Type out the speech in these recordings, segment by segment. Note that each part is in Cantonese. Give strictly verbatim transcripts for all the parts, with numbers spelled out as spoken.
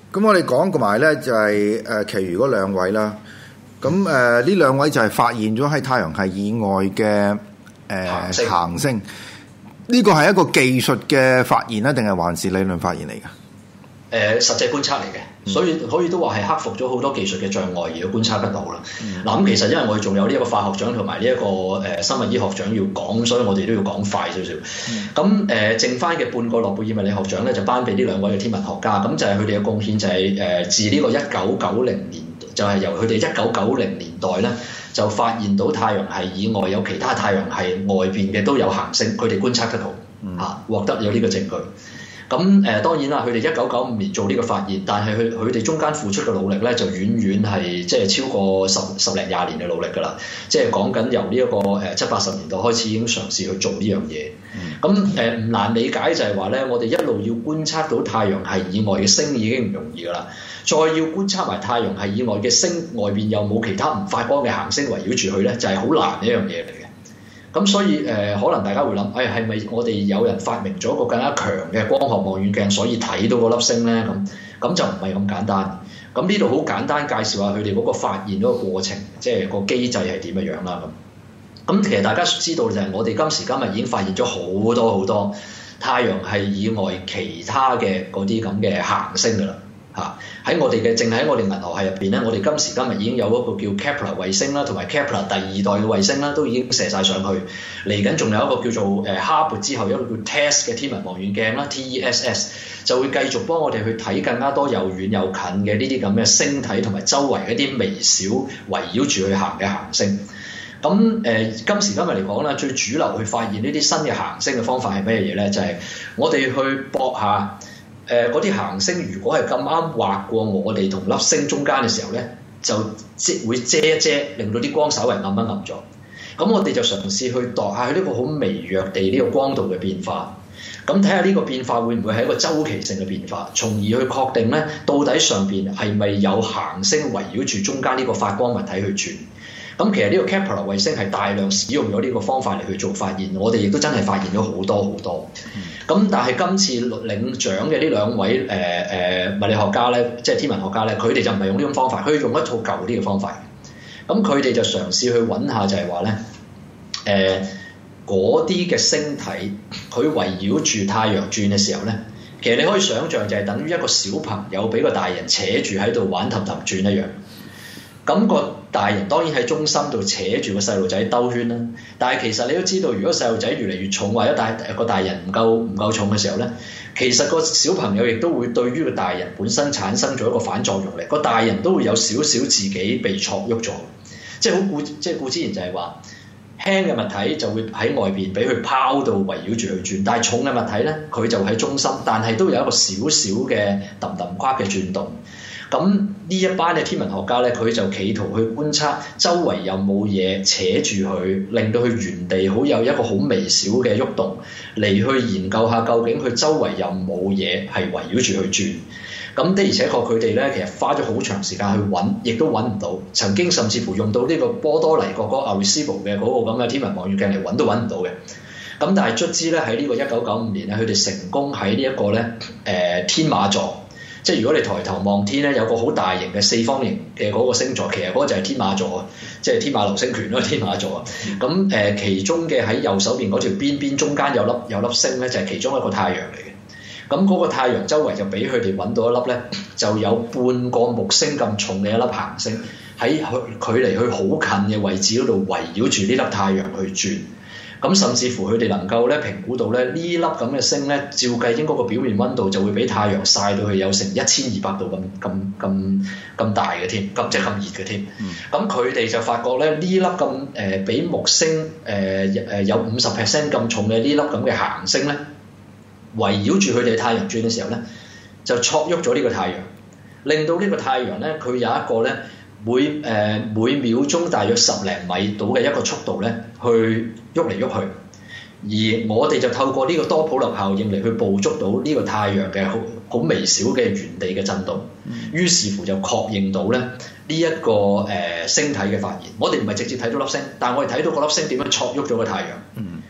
咁我哋講埋咧就係誒，其餘嗰兩位啦。咁誒呢兩位就係發現咗喺太陽系以外嘅誒行星。呢個係一個技術嘅發現咧，定係還是理論發現嚟㗎？誒、 呃，實際觀察嚟嘅，嗯、所以可以都話係克服咗好多技術嘅障礙而去觀察得到啦。嗱咁、嗯、其實因為我哋仲有呢一個化學獎同埋呢一個誒、呃、生物醫學獎要講，所以我哋都要講快少少。咁誒、嗯呃、剩翻嘅半個諾貝爾物理學獎咧，就頒俾呢兩位嘅天文學家。咁就係佢哋嘅貢獻就係、是、誒、呃、自呢個一九九零年，就係、是、由佢哋一九九零年代咧就發現到太陽系以外有其他太陽系外邊嘅都有行星，佢哋觀察得到嚇，獲得有呢個證據。咁誒、呃、當然啦，佢哋一九九五年做呢個發現，但係佢佢哋中間付出嘅努力咧，就遠遠係即係超過十十零廿年嘅努力㗎啦。即係講緊由呢一個誒七八十年代開始已經嘗試去做呢樣嘢。咁誒唔難理解就係話咧，我哋一路要觀察到太陽系以外嘅星已經唔容易㗎啦，再要觀察埋太陽系以外嘅星外邊有冇其他唔發光嘅行星圍繞住佢咧，就係、是、好難一樣嘢嚟嘅。咁所以誒、呃，可能大家會諗，誒係咪我哋有人發明咗個更加強嘅光學望遠鏡，所以睇到嗰粒星咧？咁咁就唔係咁簡單。咁呢度好簡單介紹下佢哋嗰個發現嗰個過程，即係個機制係點樣樣啦。咁咁其實大家知道就係我哋今時今日已經發現咗好多好多太陽系以外其他嘅嗰啲咁嘅行星㗎啦。嚇！喺我哋嘅，淨喺我哋銀河系入邊咧，我哋今時今日已經有一個叫 Kepler 衛星啦，同埋 Kepler 第二代嘅衛星啦，都已經射晒上去。嚟緊仲有一個叫做誒哈勃之後有一個叫 T E S S 嘅天文望遠鏡啦 ，T E S S 就會繼續幫我哋去睇更加多又遠又近嘅呢啲咁嘅星體同埋周圍一啲微小圍繞住去行嘅行星。咁誒、呃、今時今日嚟講咧，最主流去發現呢啲新嘅行星嘅方法係咩嘢咧？就係、是、我哋去搏下。誒嗰啲行星如果係咁啱劃過我哋同粒星中間嘅時候咧，就即會遮一遮，令到啲光稍微暗一暗咗。咁我哋就嘗試去度下佢呢個好微弱地呢個光度嘅變化。咁睇下呢個變化會唔會係一個周期性嘅變化，從而去確定咧到底上邊係咪有行星圍繞住中間呢個發光物體去轉。咁其實呢個 Kepler 衛星係大量使用咗呢個方法嚟去做發現，我哋亦都真係發現咗好多好多。咁、嗯、但係今次領獎嘅呢兩位誒誒、呃、物理學家咧，即係天文學家咧，佢哋就唔係用呢種方法，佢用一套舊啲嘅方法。咁佢哋就嘗試去揾下就係話咧，誒嗰啲嘅星體佢圍繞住太陽轉嘅時候咧，其實你可以想像就係等於一個小朋友俾個大人扯住喺度玩氹氹轉一樣。咁個大人當然喺中心度扯住個細路仔兜圈啦，但係其實你都知道，如果細路仔越嚟越重，或者大個大人唔夠唔夠重嘅時候咧，其實個小朋友亦都會對於個大人本身產生咗一個反作用力，個大人都會有少少自己被戳喐咗，即係好固即係固之然就係話輕嘅物體就會喺外邊俾佢拋到圍繞住去轉，但係重嘅物體咧佢就喺中心，但係都有一個少少嘅揼揼跨嘅轉動。咁呢一班嘅天文學家咧，佢就企圖去觀察周圍有冇嘢扯住佢，令到佢原地好有一個好微小嘅喐動，嚟去研究下究竟佢周圍有冇嘢係圍繞住去轉。咁的而且確佢哋咧，其實花咗好長時間去揾，亦都揾唔到。曾經甚至乎用到呢個波多黎各嗰個 Arecibo 嘅嗰個咁嘅天文望遠鏡嚟揾都揾唔到嘅。咁但係卒之咧喺呢個一九九五年咧，佢哋成功喺呢一個咧誒天馬座。即係如果你抬頭望天咧，有個好大型嘅四方形嘅嗰個星座，其實嗰個就係天馬座啊，即係天馬流星拳咯，天馬座啊。咁誒、呃，其中嘅喺右手邊嗰條邊邊中間有粒有粒星咧，就係、是、其中一個太陽嚟嘅。咁嗰個太陽周圍就俾佢哋揾到一粒咧，就有半個木星咁重嘅一粒行星，喺距離佢好近嘅位置嗰度圍繞住呢粒太陽去轉。咁甚至乎佢哋能夠咧評估到咧呢粒咁嘅星咧，照計應該個表面溫度就會比太陽曬到去有成一千二百度咁咁咁咁大嘅添，咁即係咁熱嘅添。咁佢哋就發覺咧呢粒咁誒比木星誒誒、呃、有五十 percent 咁重嘅呢粒咁嘅行星咧，圍繞住佢哋太陽轉嘅時候咧，就戳喐咗呢個太陽，令到呢個太陽咧佢有一個咧。每誒、呃、每秒鐘大約十零米到嘅一個速度咧，去喐嚟喐去，而我哋就透過呢個多普勒效應嚟去捕捉到呢個太陽嘅好好微小嘅原地嘅震動，於是乎就確認到咧呢一、這個誒、呃、星體嘅發現。我哋唔係直接睇到粒星，但係我哋睇到嗰粒星點樣戳喐咗個太陽。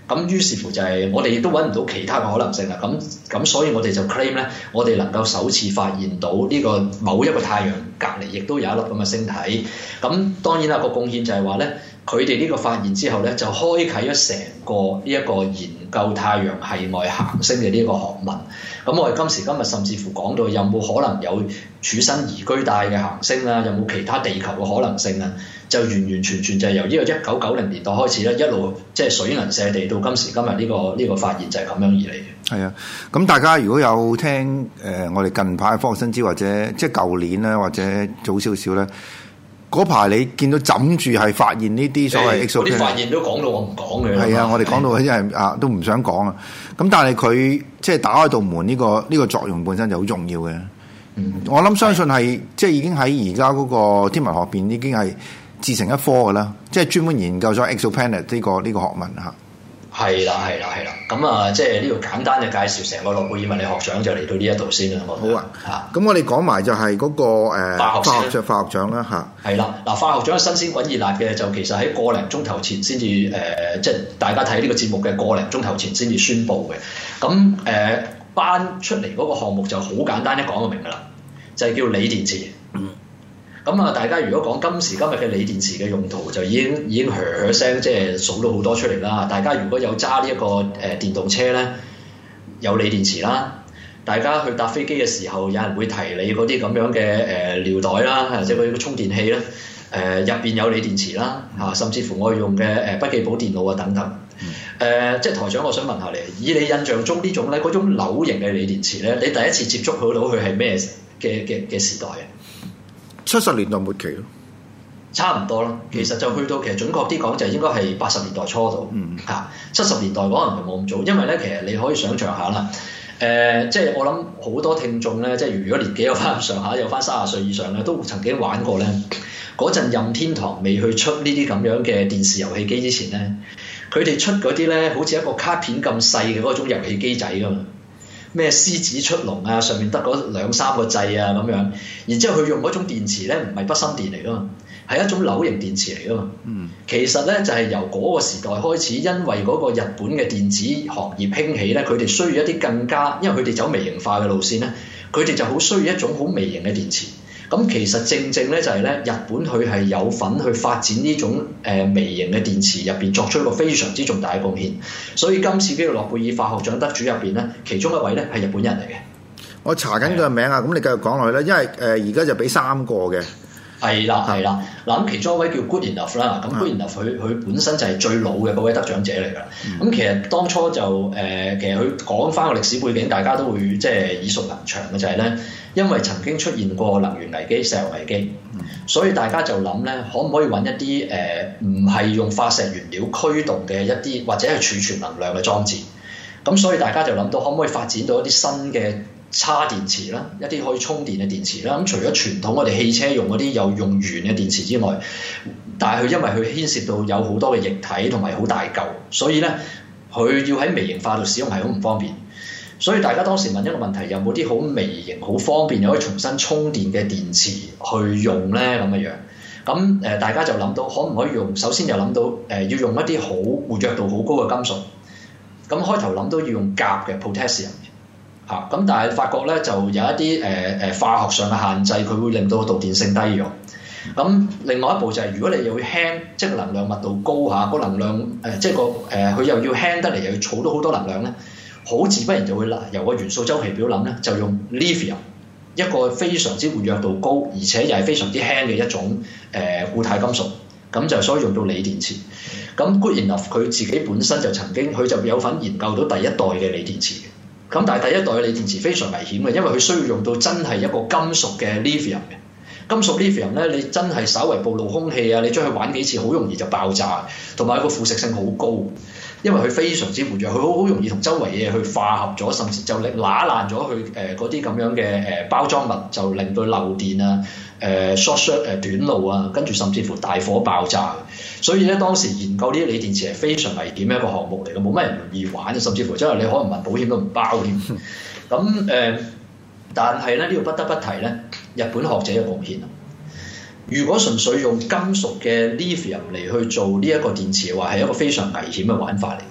咁於是乎就係我哋亦都揾唔到其他嘅可能性啦。咁咁所以我哋就 claim 咧，我哋能夠首次發現到呢個某一個太陽隔離亦都有一粒咁嘅星體。咁當然啦，個貢獻就係話咧，佢哋呢個發現之後咧，就開啟咗成個呢一個研究太陽系外行星嘅呢個學問。咁我哋今時今日甚至乎講到有冇可能有處身宜居帶嘅行星啊？有冇其他地球嘅可能性啊？就完完全全就係由呢個一九九零年代開始咧，一路即係水銀瀉地到今時今日呢個呢個發現就係咁樣而嚟嘅。係啊，咁大家如果有聽誒、呃、我哋近排嘅科學新知或者即係舊年咧或者早少少咧，嗰排你見到枕住係發現呢啲所謂 exoplanet 嗰啲發現都講到我唔講嘅。 係啊，我哋講到真係啊都唔想講啊。咁但係佢即係打開道門呢、這個呢、這個作用本身就好重要嘅。嗯，我諗相信係即係已經喺而家嗰個天文學邊已經係自成一科㗎啦，即係專門研究咗 exoplanet 呢、這個呢、這個學問嚇。 係啦，係啦，係啦。咁啊，即係呢個簡單嘅介紹，成個諾貝爾物理學獎就嚟到呢一度先啦。 好啊，嚇。咁我哋講埋就係嗰、那個誒、呃、化學獎化學獎啦嚇。係啦， 嗱，化學獎新鮮滾熱辣嘅，就其實喺個零鐘頭前先至誒，即係大家睇呢個節目嘅個零鐘頭前先至宣佈嘅。咁誒、呃，頒出嚟嗰個項目就好簡單，一講就明㗎啦，就係、是、叫鋰電池。嗯。咁啊，大家如果講今時今日嘅鋰電池嘅用途，就已經已經噏噏聲，即係數到好多出嚟啦。大家如果有揸呢一個誒電動車咧，有鋰電池啦。大家去搭飛機嘅時候，有人會提你嗰啲咁樣嘅誒尿袋啦，即係嗰啲充電器咧，誒入邊有鋰電池啦，嚇，甚至乎我用嘅誒筆記簿電腦啊等等。誒、呃，即係台長，我想問下你，以你印象中呢種咧，嗰種扭型嘅鋰電池咧，你第一次接觸到到佢係咩嘅嘅嘅時代啊？ 七十年代末期咯， 差唔多咯。其實就去到其實準確啲講，就應該係八十年代初度。嗯，嚇七十年代可能就冇咁早，因為咧其實你可以想像下啦。誒、呃，即係我諗好多聽眾咧，即係如果年紀有翻上下，有翻三十歲以上咧，都曾經玩過咧。嗰陣任天堂未去出呢啲咁樣嘅電視遊戲機之前咧，佢哋出嗰啲咧，好似一個卡片咁細嘅嗰種遊戲機仔㗎嘛。咩獅子出籠啊，上面得嗰兩三個掣啊咁樣，然之後佢用嗰種電池咧，唔係筆芯電嚟噶嘛，係一種扭型電池嚟噶嘛。嗯，其實咧就係、是、由嗰個時代開始，因為嗰個日本嘅電子行業興起咧，佢哋需要一啲更加，因為佢哋走微型化嘅路線咧，佢哋就好需要一種好微型嘅電池。咁其實正正咧就係咧，日本佢係有份去發展呢種誒、呃、微型嘅電池入邊作出一個非常之重大嘅貢獻，所以今次呢個諾貝爾化學獎得主入邊咧，其中一位咧係日本人嚟嘅。 我查緊佢個名啊，咁你繼續講落去啦，因為誒而家就俾三個嘅。係啦係啦，嗱咁其中一位叫 Goodenough 啦，咁 Goodenough 佢佢本身就係最老嘅嗰位得獎者嚟㗎。咁、嗯、其實當初就誒、呃，其實佢講翻個歷史背景，大家都會即係耳熟能詳嘅，就係、是、咧，因為曾經出現過能源危機、石油危機，嗯、所以大家就諗咧，可唔可以揾一啲誒唔係用化石原料驅動嘅一啲或者係儲存能量嘅裝置？咁所以大家就諗到可唔可以發展到一啲新嘅叉電池啦，一啲可以充電嘅電池啦。咁除咗傳統我哋汽車用嗰啲有用鉛嘅電池之外，但係佢因為佢牽涉到有好多嘅液體同埋好大嚿，所以咧佢要喺微型化度使用係好唔方便。所以大家當時問一個問題，有冇啲好微型、好方便又可以重新充電嘅電池去用咧？咁嘅樣，咁誒、呃、大家就諗到可唔可以用？首先又諗到誒、呃、要用一啲好活躍度好高嘅金屬。咁開頭諗到要用鉀嘅 potassium。嚇咁，但係發覺咧就有一啲誒誒化學上嘅限制，佢會令到個導電性低咗。咁另外一步就係、是、如果你又要輕，即係能量密度高嚇，個能量誒、呃、即係個誒佢又要輕得嚟，又要儲到好多能量咧，好自不然就會由個元素周期表諗咧，就用 lithium 一個非常之活躍度高，而且又係非常之輕嘅一種誒、呃、固態金屬，咁就所以用到鋰電池。咁 Goodenough 佢自己本身就曾經佢就有份研究到第一代嘅鋰電池。咁但係第一代嘅鋰電池非常危險嘅，因為佢需要用到真係一個金屬嘅 lithium 嘅金屬 lithium 咧，你真係稍為暴露空氣啊，你將佢玩幾次好容易就爆炸，同埋個腐蝕性好高，因為佢非常之活躍，佢好好容易同周圍嘢去化合咗，甚至就燶爛咗佢誒嗰啲咁樣嘅誒包裝物，就令到漏電啊、誒 short short 誒短路啊，跟住甚至乎大火爆炸。所以咧當時研究呢啲鋰電池係非常危險嘅一個項目嚟嘅，冇乜人容易玩，甚至乎即係你可能問保險都唔包添。咁誒、呃，但係咧呢度不得不提咧，日本學者嘅貢獻。如果純粹用金屬嘅 lithium 嚟去做呢一個電池嘅話，係一個非常危險嘅玩法嚟嘅。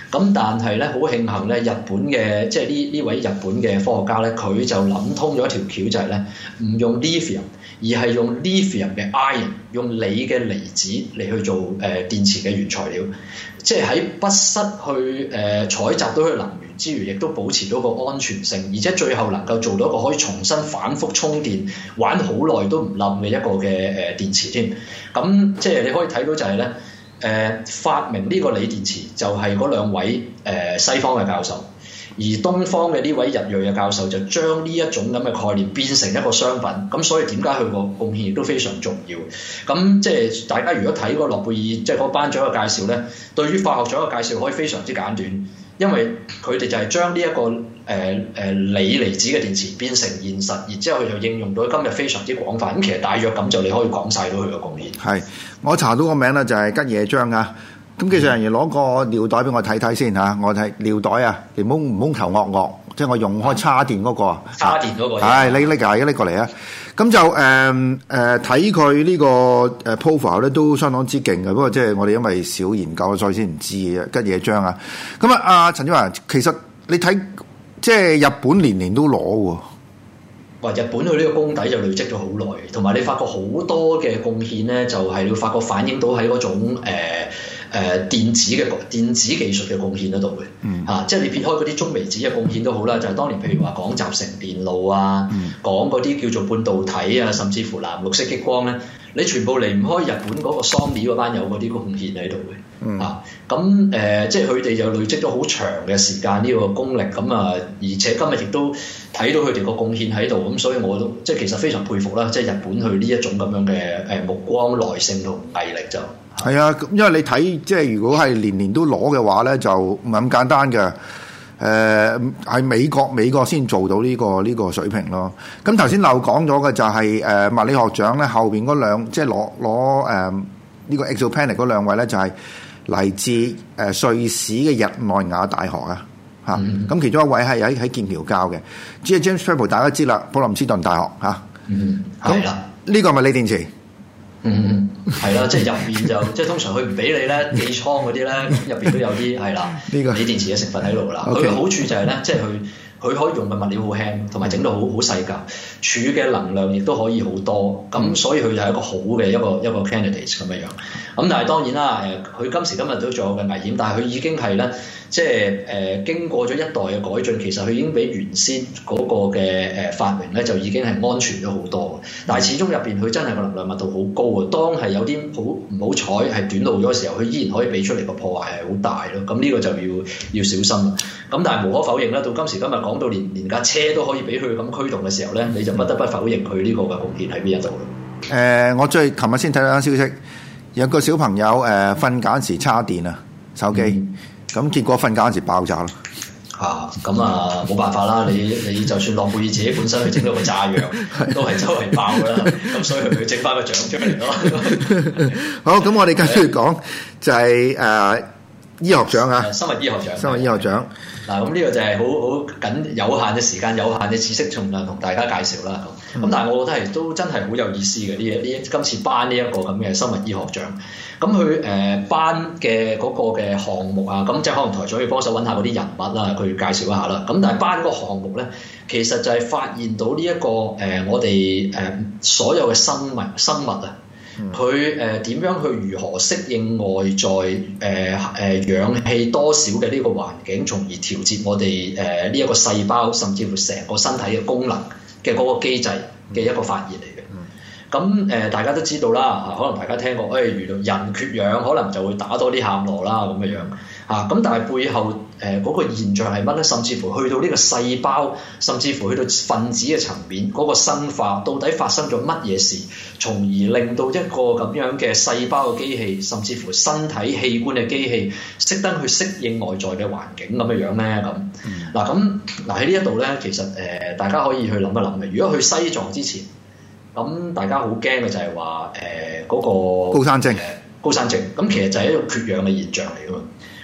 咁但係咧好慶幸咧，日本嘅即係呢呢位日本嘅科學家咧，佢就諗通咗一條橋，就係咧唔用 lithium，而係用 lithium 嘅 ion， 用鋰嘅離子嚟去做誒、呃、電池嘅原材料，即係喺不失去誒、呃、採集到佢能源之餘，亦都保持到個安全性，而且最後能夠做到一個可以重新反覆充電、玩好耐都唔冧嘅一個嘅誒、呃、電池添。咁即係你可以睇到就係咧。誒、呃、發明呢個鋰電池就係嗰兩位誒、呃、西方嘅教授，而東方嘅呢位日裔嘅教授就將呢一種咁嘅概念變成一個商品，咁所以點解佢個貢獻亦都非常重要。咁即係大家如果睇嗰個諾貝爾即係嗰個頒獎嘅介紹咧，對於化學獎嘅介紹可以非常之簡短，因為佢哋就係將呢一個誒誒、呃、鋰離子嘅電池變成現實，然之後佢就應用到今日非常之廣泛。咁其實大約咁就你可以講晒到佢嘅貢獻。係， 我查到個名咧就係吉野彰啊。咁技術人員攞個尿袋俾我睇睇先嚇，我睇尿袋啊，你唔好唔好頭惡惡，即係我用開叉電嗰、嗰個， 叉電嗰個， 係你拎架，拎過嚟啊！咁就誒誒睇佢呢個誒 profile 咧都相當之勁嘅，不過即係我哋因為少研究，所以先唔知嘅吉野彰啊。咁啊，阿陳子華，其實你睇即係日本年年都攞喎。 話日本佢呢個功底就累積咗好耐，同埋你發覺好多嘅貢獻咧，就係、是、你會發覺反映到喺嗰種誒。呃誒、呃、電子嘅電子技術嘅貢獻嗰度嘅，嗯、啊，即係你撇開嗰啲中微子嘅貢獻都好啦，就係、是、當年譬如話講集成電路啊，嗯、講嗰啲叫做半導體啊，甚至乎藍綠色激光咧，你全部離唔開日本嗰個 Sony 嗰班友嗰啲貢獻喺度嘅，嗯、啊，咁誒、呃，即係佢哋就累積咗好長嘅時間呢個功力，咁啊，而且今日亦都睇到佢哋個貢獻喺度，咁所以我都即係其實非常佩服啦，即係日本佢呢一種咁樣嘅誒目光、耐性同毅力就。 係啊，因為你睇即係如果係年年都攞嘅話咧，就唔係咁簡單嘅。誒、呃，係美國美國先做到呢、這個呢、這個水平咯。咁頭先漏講咗嘅就係、是、誒、呃、物理學獎咧，後邊嗰兩即係攞攞誒呢個 exoplanet 嗰兩位咧，就係、是、嚟自誒、呃、瑞士嘅日內瓦大學啊。嚇、嗯，咁、啊、其中一位係喺喺劍橋教嘅，即係 James Frankel 大家知啦，普林斯頓大學嚇。啊、 嗯，係啦， 呢個係咪鋰電池？ 嗯，係啦，即係入邊就即係通常佢唔俾你咧寄倉嗰啲咧，入邊都有啲係啦，呢個鋰電池嘅成分喺度啦。佢嘅 Okay. 好處就係咧，即係佢佢可以用嘅物料好輕，同埋整到好好細㗎，儲嘅能量亦都可以好多，咁所以佢就係一個好嘅一個一個 candidate 咁樣樣。咁但係當然啦，誒佢今時今日都仲有嘅危險，但係佢已經係咧，即係誒、呃、經過咗一代嘅改進，其實佢已經比原先嗰個嘅誒發明咧就已經係安全咗好多。但係始終入邊佢真係個能量密度好高啊！當係有啲好唔好彩係短路咗嘅時候，佢依然可以俾出嚟個破壞係好大咯。咁呢個就要要小心啦。咁但係無可否認啦，到今時今日講到連連架車都可以俾佢咁驅動嘅時候咧，你就不得不否認佢呢個嘅貢獻喺邊一度咯。 誒、呃，我最琴日先睇到消息。有個小朋友誒瞓覺時叉電啊手機，咁、嗯、結果瞓覺時爆炸啦。 嚇，咁啊冇辦法啦！你你就算諾貝爾自己本身去整到個炸藥，都係周圍爆噶啦。咁所以佢整翻個獎出嚟咯。 好，咁我哋繼續講就係、是、誒、呃、醫學獎啊， 生物醫學獎， 生物醫學獎。 嗱，咁呢個就係好好緊有限嘅時間、有限嘅知識，從同大家介紹啦。咁，咁、嗯、但係我覺得係都真係好有意思嘅呢呢今次頒呢一個咁嘅生物醫學獎。咁佢誒頒嘅嗰個嘅項目啊，咁即係可能台長要幫手揾下嗰啲人物啦，佢介紹一下啦。咁但係頒嗰個項目咧，其實就係發現到呢、這、一個誒、呃、我哋誒、呃、所有嘅生物生物啊。佢誒點樣去如何適應外在誒誒、呃、氧氣多少嘅呢個環境，從而調節我哋誒呢一個細胞，甚至乎成個身體嘅功能嘅嗰個機制嘅一個發現嚟嘅。咁誒、呃、大家都知道啦，可能大家聽過，誒、哎、原來人缺氧可能就會打多啲喊羅啦咁嘅樣嚇。咁但係背後誒嗰、呃那個現象係乜咧？甚至乎去到呢個細胞，甚至乎去到分子嘅層面，嗰、那個生化到底發生咗乜嘢事，從而令到一個咁樣嘅細胞嘅機器，甚至乎身體器官嘅機器，識得去適應外在嘅環境咁嘅樣咧咁。嗱咁嗱喺呢一度咧，其實誒、呃、大家可以去諗一諗嘅。如果去西藏之前，咁大家好驚嘅就係話誒嗰個高山症， 高山症咁其實就係一種缺氧嘅現象嚟㗎嘛。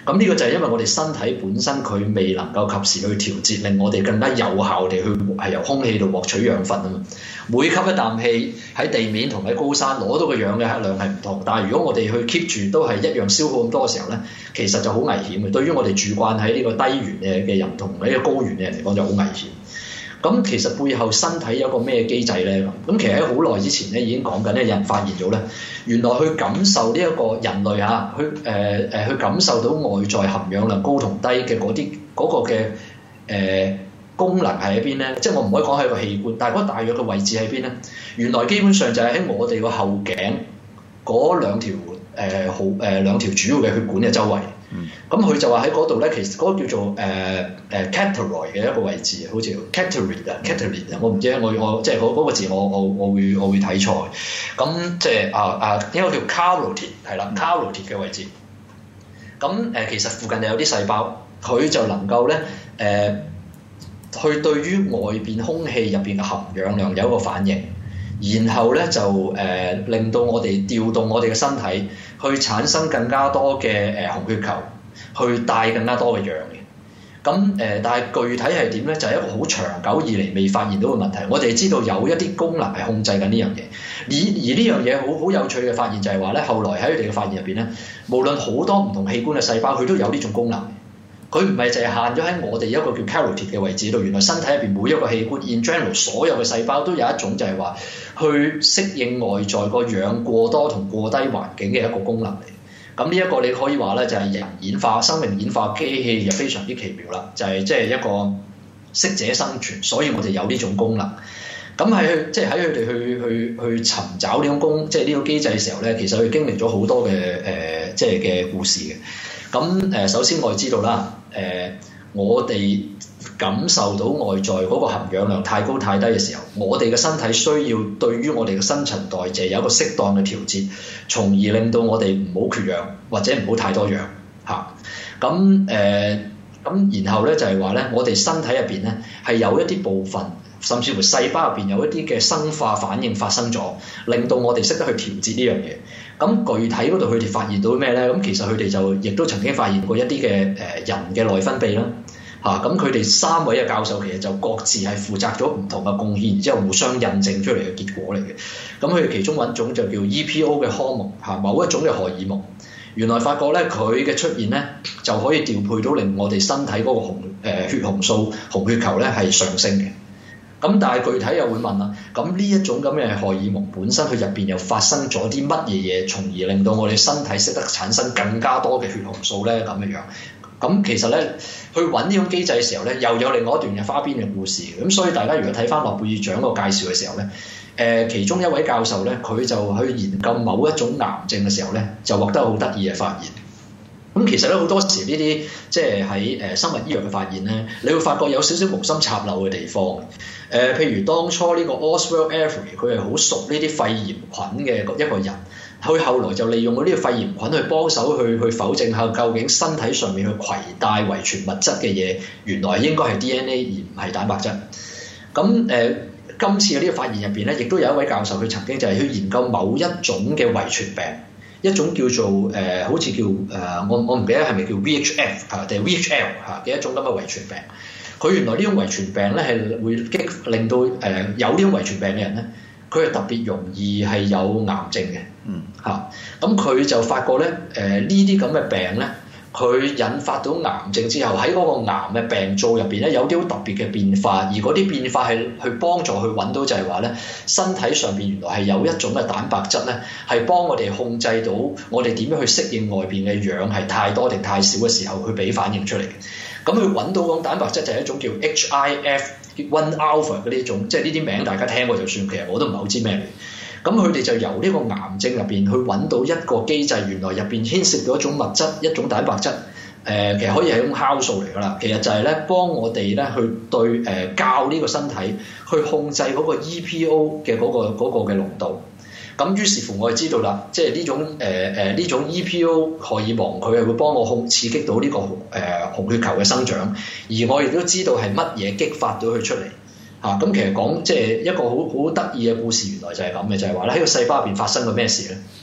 咁呢個就係因為我哋身體本身佢未能夠及時去調節，令我哋更加有效地去係由空氣度獲取養分啊嘛。每吸一啖氣喺地面同喺高山攞到嘅氧嘅量係唔同，但係如果我哋去 keep 住都係一樣消耗咁多嘅時候咧，其實就好危險嘅。對於我哋住慣喺呢個低原嘅嘅人同呢個高原嘅人嚟講就好危險。咁其實背後身體有個咩機制咧？咁其實喺好耐之前咧已經講緊咧，有人發現咗咧，原來去感受呢一個人類嚇，去誒誒、呃、去感受到外在含氧量高同低嘅嗰啲嗰個嘅誒、呃、功能係喺邊咧？即係我唔可以講係一個器官，但係嗰大約嘅位置喺邊咧？原來基本上就係喺我哋個後頸嗰兩條誒好誒兩條主要嘅血管嘅周圍。咁佢、嗯、就話喺嗰度咧，其實嗰個叫做誒誒 cataract 嘅一個位置，好似 cataract 啊 cataract 啊，我唔知我我即係嗰嗰個字我我我會我會睇錯。咁即係啊啊應該叫 carotid 係啦 carotid 嘅位置。咁誒、呃、其實附近就有啲細胞，佢就能夠咧誒、呃、去對於外邊空氣入邊嘅含氧量有一個反應。然後咧就誒、呃、令到我哋調動我哋嘅身體去產生更加多嘅誒、呃、紅血球，去帶更加多嘅氧嘅。咁誒、呃，但係具體係點咧？就係、是、一個好長久以嚟未發現到嘅問題。我哋知道有一啲功能係控制緊呢樣嘢，而而呢樣嘢好好有趣嘅發現就係話咧，後來喺佢哋嘅發現入邊咧，無論好多唔同器官嘅細胞，佢都有呢種功能。佢唔係淨係限咗喺我哋一個叫 carotid 嘅位置度，原來身體入邊每一個器官 in general 所有嘅細胞都有一種就係話去適應外在個氧過多同過低環境嘅一個功能嚟。咁呢一個你可以話咧就係人演化、生命演化機器就非常之奇妙啦，就係即係一個適者生存，所以我哋有呢種功能。咁喺即係喺佢哋去去去尋找呢種功，即係呢個機制嘅時候咧，其實佢經歷咗好多嘅誒即係嘅故事嘅。咁誒，首先我哋知道啦，誒、呃，我哋感受到外在嗰個含氧量太高太低嘅時候，我哋嘅身體需要對於我哋嘅新陳代謝有一個適當嘅調節，從而令到我哋唔好缺氧或者唔好太多氧嚇。咁、啊、誒，咁、呃、然後咧就係話咧，我哋身體入邊咧係有一啲部分，甚至乎細胞入邊有一啲嘅生化反應發生咗，令到我哋識得去調節呢樣嘢。咁具體嗰度佢哋發現到咩咧？咁其實佢哋就亦都曾經發現過一啲嘅誒人嘅內分泌啦，嚇咁佢哋三位嘅教授其實就各自係負責咗唔同嘅貢獻，然之後互相印證出嚟嘅結果嚟嘅。咁佢哋其中一種就叫 E P O 嘅荷蒙嚇，某一種嘅荷爾蒙，原來發覺咧佢嘅出現咧就可以調配到令我哋身體嗰個紅誒、呃、血紅素紅血球咧係上升嘅。咁但係具體又會問啦，咁呢一種咁嘅荷爾蒙本身佢入邊又發生咗啲乜嘢嘢，從而令到我哋身體識得產生更加多嘅血紅素咧咁樣樣。咁其實咧去揾呢種機制嘅時候咧，又有另外一段嘅花邊嘅故事。咁所以大家如果睇翻諾貝爾獎個介紹嘅時候咧，誒、呃、其中一位教授咧，佢就去研究某一種癌症嘅時候咧，就獲得好得意嘅發現。咁其實咧好多時呢啲即係喺誒生物醫藥嘅發現咧，你會發覺有少少無心插柳嘅地方。誒、呃，譬如當初呢個 Oswald Avery 佢係好熟呢啲肺炎菌嘅一個人，佢後來就利用嗰啲肺炎菌去幫手去去否證下究竟身體上面去攜帶遺傳物質嘅嘢，原來應該係 D N A 而唔係蛋白質。咁誒、呃，今次嘅呢個發現入邊咧，亦都有一位教授佢曾經就係去研究某一種嘅遺傳病。一種叫做誒、呃，好似叫誒、呃，我我唔記得係咪叫 V H F 嚇定係 V H L 嚇嘅一種咁嘅遺傳病。佢原來呢種遺傳病咧係會激令到誒、呃、有呢種遺傳病嘅人咧，佢係特別容易係有癌症嘅。嗯嚇，咁佢就發覺咧誒呢啲咁嘅病咧，佢引發到癌症之後，喺嗰個癌嘅病灶入邊咧有啲好特別嘅變化，而嗰啲變化係去幫助去揾到就係話咧，身體上邊原來係有一種嘅蛋白質咧，係幫我哋控制到我哋點樣去適應外邊嘅氧係太多定太少嘅時候，佢俾反應出嚟嘅。咁佢揾到嗰種蛋白質就係一種叫 H I F one alpha 嘅呢種，即係呢啲名大家聽過就算，其實我都唔係好知咩嚟。咁佢哋就由呢個癌症入邊去揾到一個機制，原來入邊牽涉到一種物質，一種蛋白質。誒、呃，其實可以係一種酵素嚟㗎啦。其實就係咧幫我哋咧去對誒、呃、教呢個身體去控制嗰個 E P O 嘅嗰、嗰個嗰嘅濃度。咁於是乎我哋知道啦，即係呢種誒誒呢種 E P O 荷爾蒙，佢係會幫我控刺激到呢、呢個誒、呃、紅血球嘅生長，而我亦都知道係乜嘢激發到佢出嚟。啊，咁其實講即係一個好好得意嘅故事，原來就係咁嘅，就係話咧喺個細胞入邊發生過咩事咧？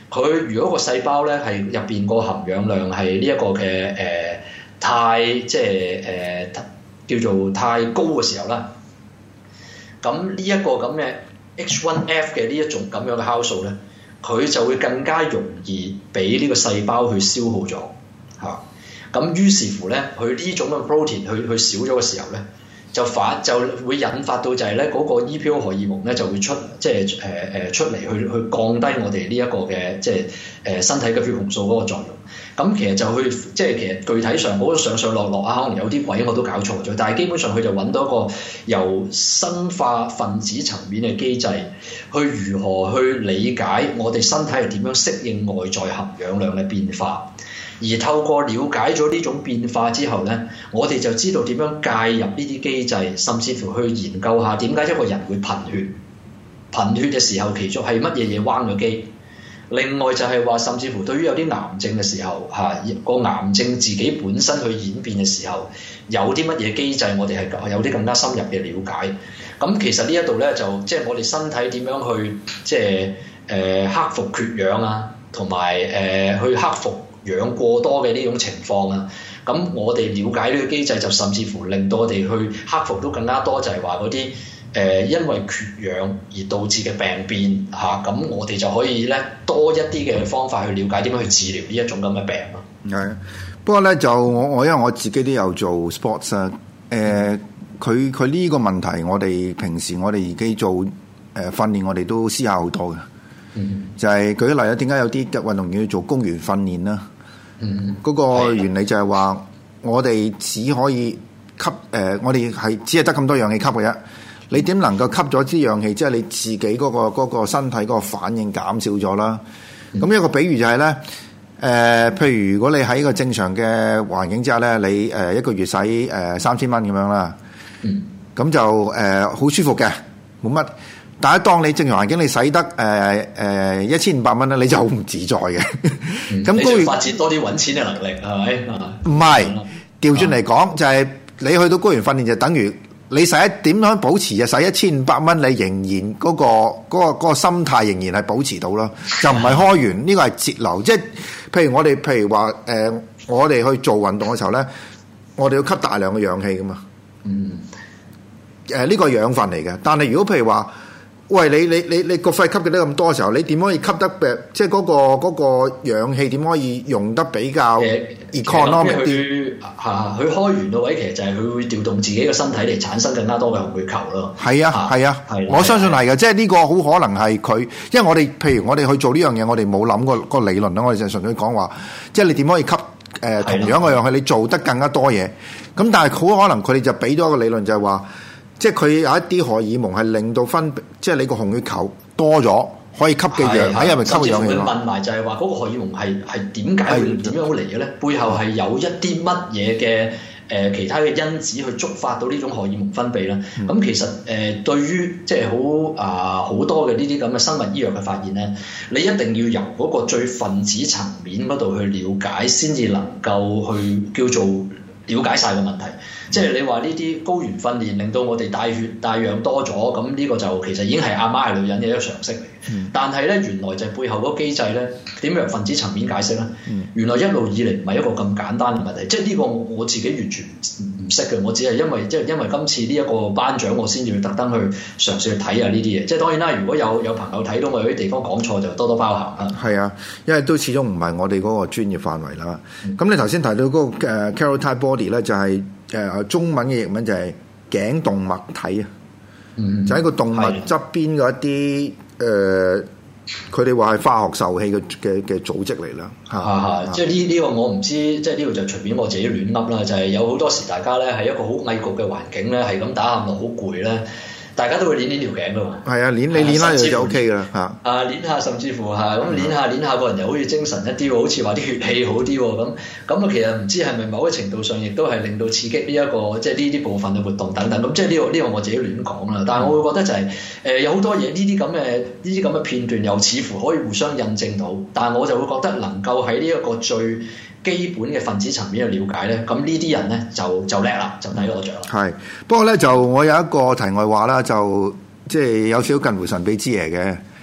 佢如果個細胞咧係入邊個含氧量係呢一個嘅誒、呃、太即係誒、呃、叫做太高嘅時候啦，咁呢一個咁嘅 H 一 F 嘅呢一種咁樣嘅酵素咧，佢就會更加容易俾呢個細胞去消耗咗嚇。咁於是乎咧，佢呢種嘅 protein 去去少咗嘅時候咧，就反就會引發到就係咧嗰個 E P O 荷爾蒙咧就會出即係誒誒出嚟去去降低我哋呢一個嘅即係誒、呃、身體嘅血紅素嗰個作用。咁其實就去即係其實具體上嗰個上上落落啊，可能有啲位我都搞錯咗，但係基本上佢就揾到一個由生化分子層面嘅機制，去如何去理解我哋身體係點樣適應外在含氧量嘅變化。而透過了解咗呢種變化之後呢，我哋就知道點樣介入呢啲機制，甚至乎去研究下點解一個人會貧血。貧血嘅時候，其中係乜嘢嘢彎咗機？另外就係話，甚至乎對於有啲癌症嘅時候，嚇、啊、個癌症自己本身去演變嘅時候，有啲乜嘢機制，我哋係有啲更加深入嘅了解。咁其實呢一度呢，就即係我哋身體點樣去即係誒、呃、克服缺氧啊，同埋誒去克服氧過多嘅呢種情況啊，咁我哋了解呢個機制，就甚至乎令到我哋去克服到更加多，就係話嗰啲誒因為缺氧而導致嘅病變嚇，咁、啊、我哋就可以咧多一啲嘅方法去了解點樣去治療呢一種咁嘅病咯。 係，不過咧就我我因為我自己都有做 sports 啊，誒佢佢呢個問題，我哋平時我哋自己做誒、呃、訓練，我哋都思考好多嘅。嗯，就係舉例啦，點解有啲運動員要做公園訓練啦？嗯，嗰個原理就係話，我哋只可以吸誒、呃，我哋係只係得咁多氧氣吸嘅啫。你點能夠吸咗支氧氣，即係你自己嗰、嗰個嗰個身體嗰個反應減少咗啦？咁、嗯、一個比喻就係、是、咧，誒、呃，譬如如果你喺個正常嘅環境之下咧，你誒、呃、一個月使誒三千蚊咁樣啦，嗯，咁就誒好、呃、舒服嘅，冇乜。但係當你正常環境你使得誒誒一千五百蚊咧，你就好唔自在嘅。咁你要發展多啲揾錢嘅能力係咪？ 唔係，調轉嚟講就係你去到高原訓練就等於你使一點樣保持就使一千五百蚊，你仍然嗰個嗰個嗰個心態仍然係保持到咯，就唔係開源。呢個係節流，即係譬如我哋譬如話誒，我哋去做運動嘅時候咧，我哋要吸大量嘅氧氣噶嘛。嗯。誒呢個係養分嚟嘅，但係如果譬如話，喂，你你你你個肺吸嘅得咁多嘅時候，你點可以吸得誒？即係嗰個嗰個氧氣點可以用得比較 economic 啲？ 嚇，佢開源嘅位其實就係佢會調動自己嘅身體嚟產生更加多嘅紅血球咯。係啊，係啊，我相信係嘅，即係呢個好可能係佢，因為我哋譬如我哋去做呢樣嘢，我哋冇諗過個理論啦，我哋就純粹講話，即係你點可以吸誒同樣嘅氧氣，你做得更加多嘢。咁但係好可能佢哋就俾咗一個理論就係話。即係佢有一啲荷爾蒙係令到分，即係你個紅血球多咗，可以吸嘅氧喺入面吸嘅氧氣。 甚至乎問埋就係話嗰個荷爾蒙係係點解會點樣嚟嘅咧？背後係有一啲乜嘢嘅誒其他嘅因子去觸發到呢種荷爾蒙分泌啦。咁、嗯、其實誒、呃、對於即係好啊好多嘅呢啲咁嘅生物醫藥嘅發現咧，你一定要由嗰個最分子層面嗰度去了解，先至能夠去叫做了解晒個問題。即係你話呢啲高原訓練令到我哋帶血帶氧多咗，咁呢個就其實已經係阿媽係女人嘅一個常識嚟嘅。嗯、但係咧，原來就係背後嗰個機制咧，點樣分子層面解釋咧？嗯、原來一路以嚟唔係一個咁簡單嘅問題。即係呢個我自己完全唔唔識嘅，我只係因為即係因為今次呢一個頒獎，我先至特登去嘗試去睇下呢啲嘢。即係當然啦，如果有有朋友睇到我有啲地方講錯，就多多包涵啦。係啊，因為都始終唔係我哋嗰個專業範圍啦。咁、嗯、你頭先提到嗰、那個誒 Karyotype Body 咧，就係、是。誒、呃、中文嘅譯文就係頸動脈體啊，嗯、就喺個動脈側邊嗰一啲誒，佢哋話係化學受氣嘅嘅嘅組織嚟啦，嚇嚇，即係呢呢個我唔知，即係呢個就隨便我自己亂噏啦，就係、是、有好多時大家咧係一個好翳焗嘅環境咧，係咁打喊落好攰咧。大家都會練練條頸噶嘛， 係啊，練你練下就 O K 噶啦嚇。 啊，練下甚至乎係咁練下練下個人又好似精神一啲喎，好似話啲血氣好啲喎咁。咁啊，其實唔知係咪某個程度上亦都係令到刺激呢、這、一個即係呢啲部分嘅活動等等。咁即係呢、這個呢、這個我自己亂講啦。但係我會覺得就係、是、誒、呃、有好多嘢呢啲咁嘅呢啲咁嘅片段又似乎可以互相印證到。但係我就會覺得能夠喺呢一個最基本嘅分子層面去了解咧，咁呢啲人咧就就叻啦，就抵攞獎啦。 係，不過咧就我有一個題外話啦，就即係有少少近乎神秘之夜嘅。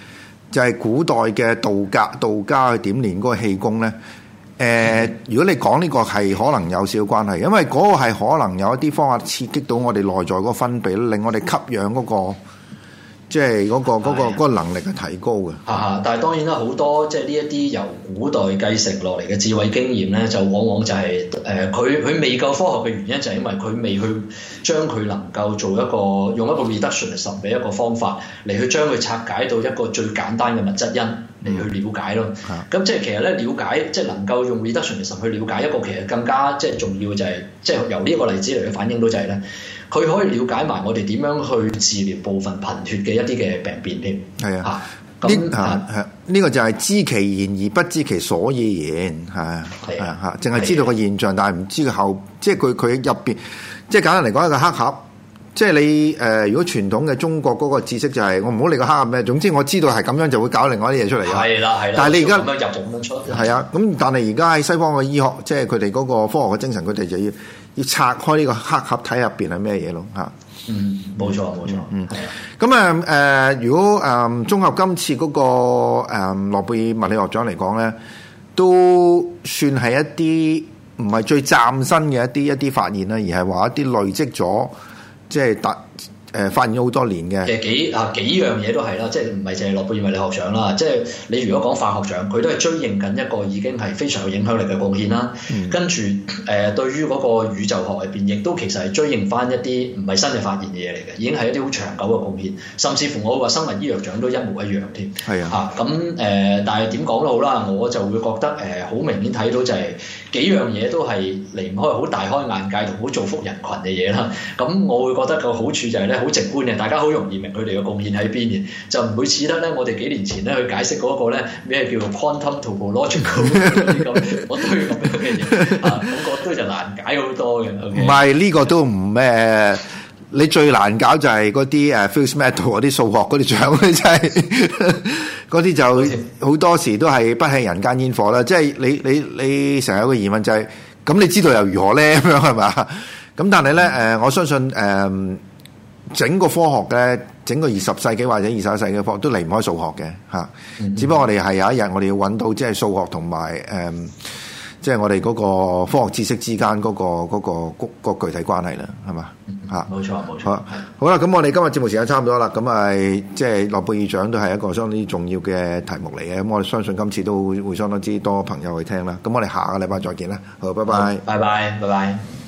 就係、是、古代嘅道家道家去點練嗰個氣功咧。誒、呃，如果你講呢個係可能有少少關係，因為嗰個係可能有一啲方法刺激到我哋內在嗰個分泌，令我哋吸氧嗰、那個。即係嗰、那個嗰、那個嗰個能力係提高嘅。 啊，但係當然啦，好多即係呢一啲由古代繼承落嚟嘅智慧經驗咧，就往往就係誒佢佢未夠科學嘅原因，就係因為佢未去將佢能夠做一個用一個 reductionism 嘅一個方法嚟去將佢拆解到一個最簡單嘅物質因嚟去了解咯。咁、嗯、即係其實咧，了解即係能夠用 reductionism 去了解一個其實更加即係重要嘅就係、是、即係由呢一個例子嚟去反映到就係咧。佢可以了解埋我哋點樣去治療部分貧血嘅一啲嘅病變添。係啊， 咁係呢個就係知其然而不知其所以然，係係嚇，淨係知道個現象，但係唔知佢後，即係佢佢入邊，即係簡單嚟講一個黑盒。即係你誒、呃，如果傳統嘅中國嗰個知識就係、是、我唔好理個黑盒咩，總之我知道係咁樣就會搞另外啲嘢出嚟。係啦係啦。但係你而家咁樣入就咁樣出。係啊，咁但係而家喺西方嘅醫學，即係佢哋嗰個科學嘅精神，佢哋就要要拆開呢個黑盒睇入邊係咩嘢咯嚇。 嗯，冇錯冇錯。嗯， 咁啊誒，如果誒、呃、綜合今次嗰、那個誒諾貝爾物理學獎嚟講咧，都算係一啲唔係最嶄新嘅一啲一啲發現啦，而係話一啲累積咗。即係達誒發現咗好多年嘅， 其實幾啊幾樣嘢都係啦，即係唔係淨係諾貝爾物理學獎啦，即係你如果講化學獎，佢都係追認緊一個已經係非常有影響力嘅貢獻啦。嗯、跟住誒、呃，對於嗰個宇宙學入邊，亦都其實係追認翻一啲唔係新嘅發現嘅嘢嚟嘅，已經係一啲好長久嘅貢獻。甚至乎我話生物醫藥獎都一模一樣添。係啊，嚇咁誒，但係點講都好啦，我就會覺得誒，好、呃、明顯睇到就係幾樣嘢都係離唔開好大開眼界同好造福人群嘅嘢啦。咁我會覺得個好處就係咧，好直觀嘅，大家好容易明佢哋嘅貢獻喺邊嘅，就唔會似得咧我哋幾年前咧去解釋嗰個咧咩叫做 quantum topological 咁我堆咁樣嘅嘢啊，咁個堆就難解好多嘅。唔係呢個都唔咩，你最難搞就係嗰啲誒 Fields Medal 嗰啲數學嗰啲獎咧，真係嗰啲就好多時都係不吃人間煙火啦。即係你你你成日有個疑問就係、是，咁你知道又如何咧？咁樣係嘛？咁但係咧誒，我相信誒。呃整個科學嘅整個二十世紀或者二十一世紀嘅科學都離唔開數學嘅嚇，嗯、只不過我哋係有一日我哋要揾到即係數學同埋誒，即係我哋嗰個科學知識之間嗰、嗰個嗰、嗰個嗰個嗰個具體關係啦，係嘛嚇？冇錯冇錯。好，好啦，咁我哋今日節目時間差唔多啦，咁係即係諾貝爾獎都係一個相當之重要嘅題目嚟嘅，咁我哋相信今次都會相當之多朋友去聽啦。咁我哋下個禮拜再見啦，好，拜拜， 拜拜，拜拜。